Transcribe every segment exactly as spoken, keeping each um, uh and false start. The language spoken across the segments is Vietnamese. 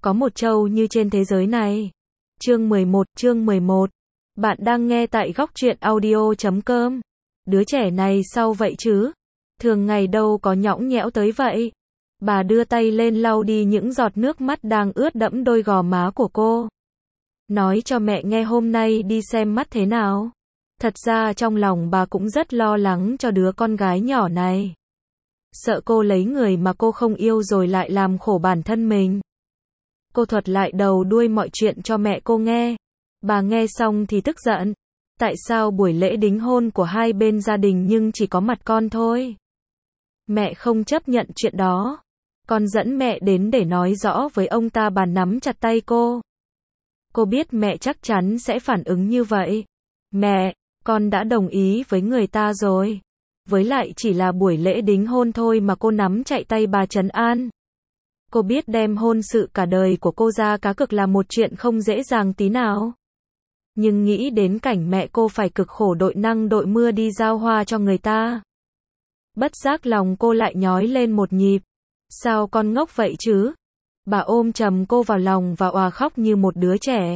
có một trâu như trên thế giới này. Chương mười một, chương mười một. Bạn đang nghe tại góc truyện audio chấm com. Đứa trẻ này sao vậy chứ? Thường ngày đâu có nhõng nhẽo tới vậy. Bà đưa tay lên lau đi những giọt nước mắt đang ướt đẫm đôi gò má của cô. Nói cho mẹ nghe hôm nay đi xem mắt thế nào. Thật ra trong lòng bà cũng rất lo lắng cho đứa con gái nhỏ này. Sợ cô lấy người mà cô không yêu rồi lại làm khổ bản thân mình. Cô thuật lại đầu đuôi mọi chuyện cho mẹ cô nghe. Bà nghe xong thì tức giận. Tại sao buổi lễ đính hôn của hai bên gia đình nhưng chỉ có mặt con thôi? Mẹ không chấp nhận chuyện đó. Con dẫn mẹ đến để nói rõ với ông ta. Bà nắm chặt tay cô. Cô biết mẹ chắc chắn sẽ phản ứng như vậy. Mẹ, con đã đồng ý với người ta rồi. Với lại chỉ là buổi lễ đính hôn thôi mà cô nắm chạy tay bà trấn an. Cô biết đem hôn sự cả đời của cô ra cá cược là một chuyện không dễ dàng tí nào. Nhưng nghĩ đến cảnh mẹ cô phải cực khổ đội nắng đội mưa đi giao hoa cho người ta. Bất giác lòng cô lại nhói lên một nhịp. Sao con ngốc vậy chứ? Bà ôm chầm cô vào lòng và òa khóc như một đứa trẻ.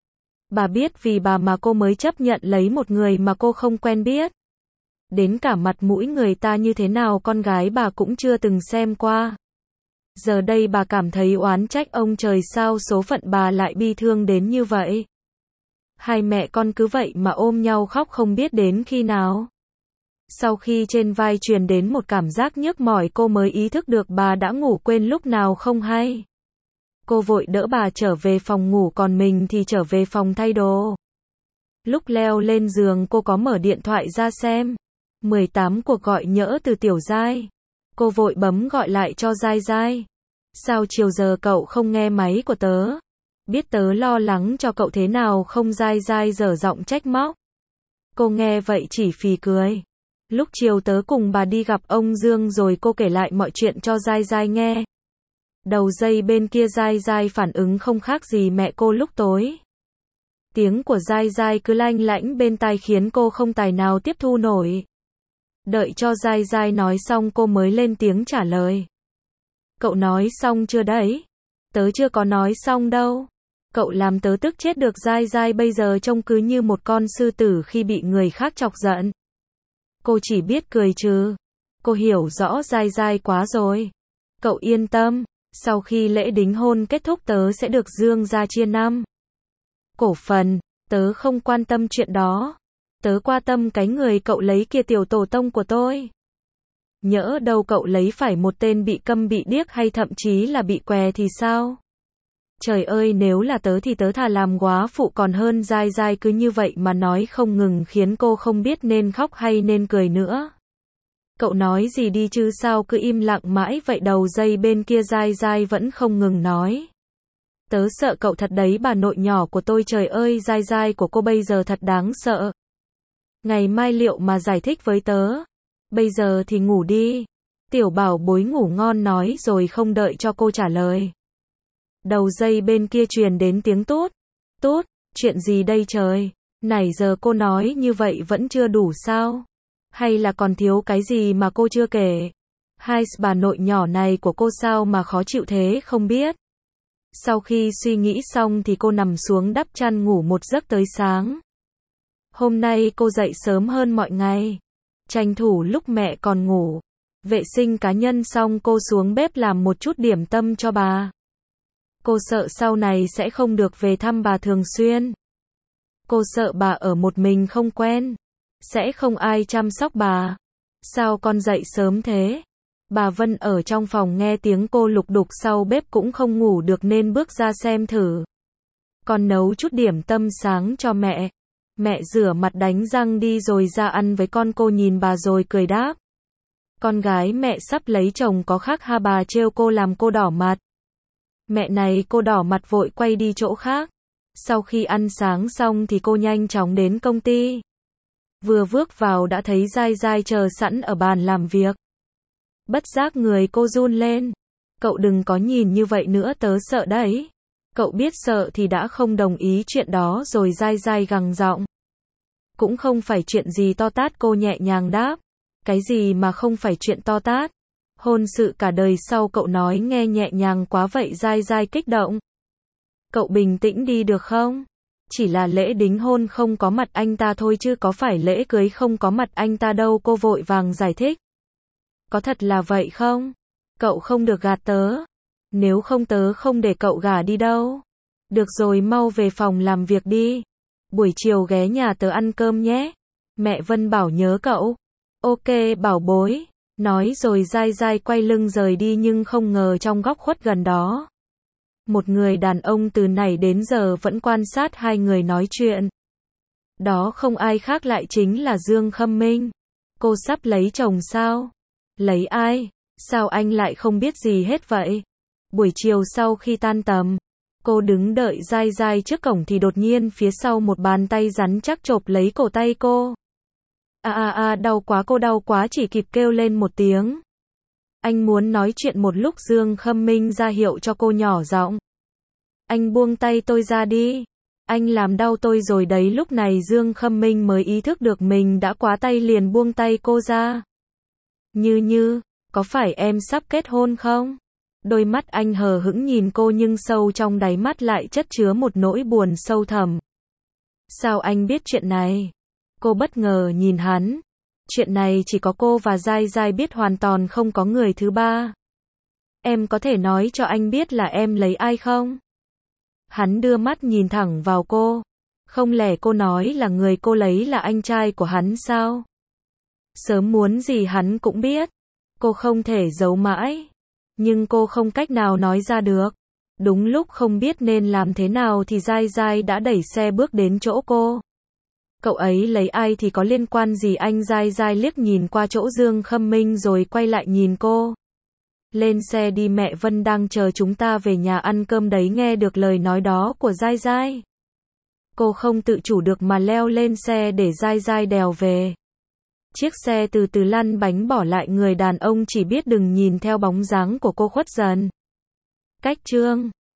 Bà biết vì bà mà cô mới chấp nhận lấy một người mà cô không quen biết. Đến cả mặt mũi người ta như thế nào con gái bà cũng chưa từng xem qua. Giờ đây bà cảm thấy oán trách ông trời sao số phận bà lại bi thương đến như vậy. Hai mẹ con cứ vậy mà ôm nhau khóc không biết đến khi nào. Sau khi trên vai truyền đến một cảm giác nhức mỏi cô mới ý thức được bà đã ngủ quên lúc nào không hay. Cô vội đỡ bà trở về phòng ngủ còn mình thì trở về phòng thay đồ. Lúc leo lên giường cô có mở điện thoại ra xem. mười tám cuộc gọi nhỡ từ Tiểu Giai. Cô vội bấm gọi lại cho Giai Giai. Sao chiều giờ cậu không nghe máy của tớ? Biết tớ lo lắng cho cậu thế nào không? Giai Giai dở giọng trách móc. Cô nghe vậy chỉ phì cười. Lúc chiều tớ cùng bà đi gặp ông Dương rồi cô kể lại mọi chuyện cho Giai Giai nghe. Đầu dây bên kia Giai Giai phản ứng không khác gì mẹ cô lúc tối. Tiếng của Giai Giai cứ lanh lảnh bên tai khiến cô không tài nào tiếp thu nổi. Đợi cho Giai Giai nói xong cô mới lên tiếng trả lời. Cậu nói xong chưa đấy? Tớ chưa có nói xong đâu. Cậu làm tớ tức chết được. Giai Giai bây giờ trông cứ như một con sư tử khi bị người khác chọc giận. Cô chỉ biết cười trừ. Cô hiểu rõ Giai Giai quá rồi. Cậu yên tâm, sau khi lễ đính hôn kết thúc tớ sẽ được Dương gia chia năm cổ phần. Tớ không quan tâm chuyện đó. Tớ quan tâm cái người cậu lấy kia, tiểu tổ tông của tôi. Nhỡ đâu cậu lấy phải một tên bị câm bị điếc hay thậm chí là bị què thì sao? Trời ơi, nếu là tớ thì tớ thà làm góa phụ còn hơn. Giai Giai cứ như vậy mà nói không ngừng khiến cô không biết nên khóc hay nên cười nữa. Cậu nói gì đi chứ sao cứ im lặng mãi vậy? Đầu dây bên kia Giai Giai vẫn không ngừng nói. Tớ sợ cậu thật đấy bà nội nhỏ của tôi. Trời ơi, Giai Giai của cô bây giờ thật đáng sợ. Ngày mai liệu mà giải thích với tớ. Bây giờ thì ngủ đi. Tiểu bảo bối ngủ ngon nói rồi không đợi cho cô trả lời. Đầu dây bên kia truyền đến tiếng tút. Tút, chuyện gì đây trời? Nãy giờ cô nói như vậy vẫn chưa đủ sao? Hay là còn thiếu cái gì mà cô chưa kể? Hai bà nội nhỏ này của cô sao mà khó chịu thế không biết. Sau khi suy nghĩ xong thì cô nằm xuống đắp chăn ngủ một giấc tới sáng. Hôm nay cô dậy sớm hơn mọi ngày. Tranh thủ lúc mẹ còn ngủ. Vệ sinh cá nhân xong cô xuống bếp làm một chút điểm tâm cho bà. Cô sợ sau này sẽ không được về thăm bà thường xuyên. Cô sợ bà ở một mình không quen. Sẽ không ai chăm sóc bà. Sao con dậy sớm thế? Bà Vân ở trong phòng nghe tiếng cô lục đục sau bếp cũng không ngủ được nên bước ra xem thử. Con nấu chút điểm tâm sáng cho mẹ. Mẹ rửa mặt đánh răng đi rồi ra ăn với con. Cô nhìn bà rồi cười đáp. Con gái mẹ sắp lấy chồng có khác ha? Bà trêu cô làm cô đỏ mặt. Mẹ này, cô đỏ mặt vội quay đi chỗ khác. Sau khi ăn sáng xong thì cô nhanh chóng đến công ty. Vừa bước vào đã thấy Giai Giai chờ sẵn ở bàn làm việc. Bất giác người cô run lên. Cậu đừng có nhìn như vậy nữa, tớ sợ đấy. Cậu biết sợ thì đã không đồng ý chuyện đó rồi. Giai Giai gằn giọng. Cũng không phải chuyện gì to tát, cô nhẹ nhàng đáp. Cái gì mà không phải chuyện to tát? Hôn sự cả đời sau cậu nói nghe nhẹ nhàng quá vậy. Giai Giai kích động. Cậu bình tĩnh đi được không? Chỉ là lễ đính hôn không có mặt anh ta thôi chứ có phải lễ cưới không có mặt anh ta đâu, cô vội vàng giải thích. Có thật là vậy không? Cậu không được gạt tớ. Nếu không tớ không để cậu gả đi đâu. Được rồi, mau về phòng làm việc đi. Buổi chiều ghé nhà tớ ăn cơm nhé. Mẹ Vân bảo nhớ cậu. Ok bảo bối. Nói rồi dai dai quay lưng rời đi, nhưng không ngờ trong góc khuất gần đó, một người đàn ông từ nãy đến giờ vẫn quan sát hai người nói chuyện. Đó không ai khác lại chính là Dương Khâm Minh. Cô sắp lấy chồng sao? Lấy ai? Sao anh lại không biết gì hết vậy? Buổi chiều sau khi tan tầm, cô đứng đợi dai dai trước cổng thì đột nhiên phía sau một bàn tay rắn chắc chộp lấy cổ tay cô. A a a, đau quá, cô đau quá chỉ kịp kêu lên một tiếng. Anh muốn nói chuyện một lúc, Dương Khâm Minh ra hiệu cho cô nhỏ giọng. Anh buông tay tôi ra đi. Anh làm đau tôi rồi đấy. Lúc này Dương Khâm Minh mới ý thức được mình đã quá tay, liền buông tay cô ra. Như Như, có phải em sắp kết hôn không? Đôi mắt anh hờ hững nhìn cô, nhưng sâu trong đáy mắt lại chất chứa một nỗi buồn sâu thẳm. Sao anh biết chuyện này? Cô bất ngờ nhìn hắn. Chuyện này chỉ có cô và Giai Giai biết, hoàn toàn không có người thứ ba. Em có thể nói cho anh biết là em lấy ai không? Hắn đưa mắt nhìn thẳng vào cô. Không lẽ cô nói là người cô lấy là anh trai của hắn sao? Sớm muốn gì hắn cũng biết. Cô không thể giấu mãi. Nhưng cô không cách nào nói ra được. Đúng lúc không biết nên làm thế nào thì Giai Giai đã đẩy xe bước đến chỗ cô. Cậu ấy lấy ai thì có liên quan gì anh? Giai Giai liếc nhìn qua chỗ Dương Khâm Minh rồi quay lại nhìn cô. Lên xe đi, mẹ Vân đang chờ chúng ta về nhà ăn cơm đấy. Nghe được lời nói đó của Giai Giai, cô không tự chủ được mà leo lên xe để Giai Giai đèo về. Chiếc xe từ từ lăn bánh bỏ lại người đàn ông chỉ biết đừng nhìn theo bóng dáng của cô khuất dần. Cách chương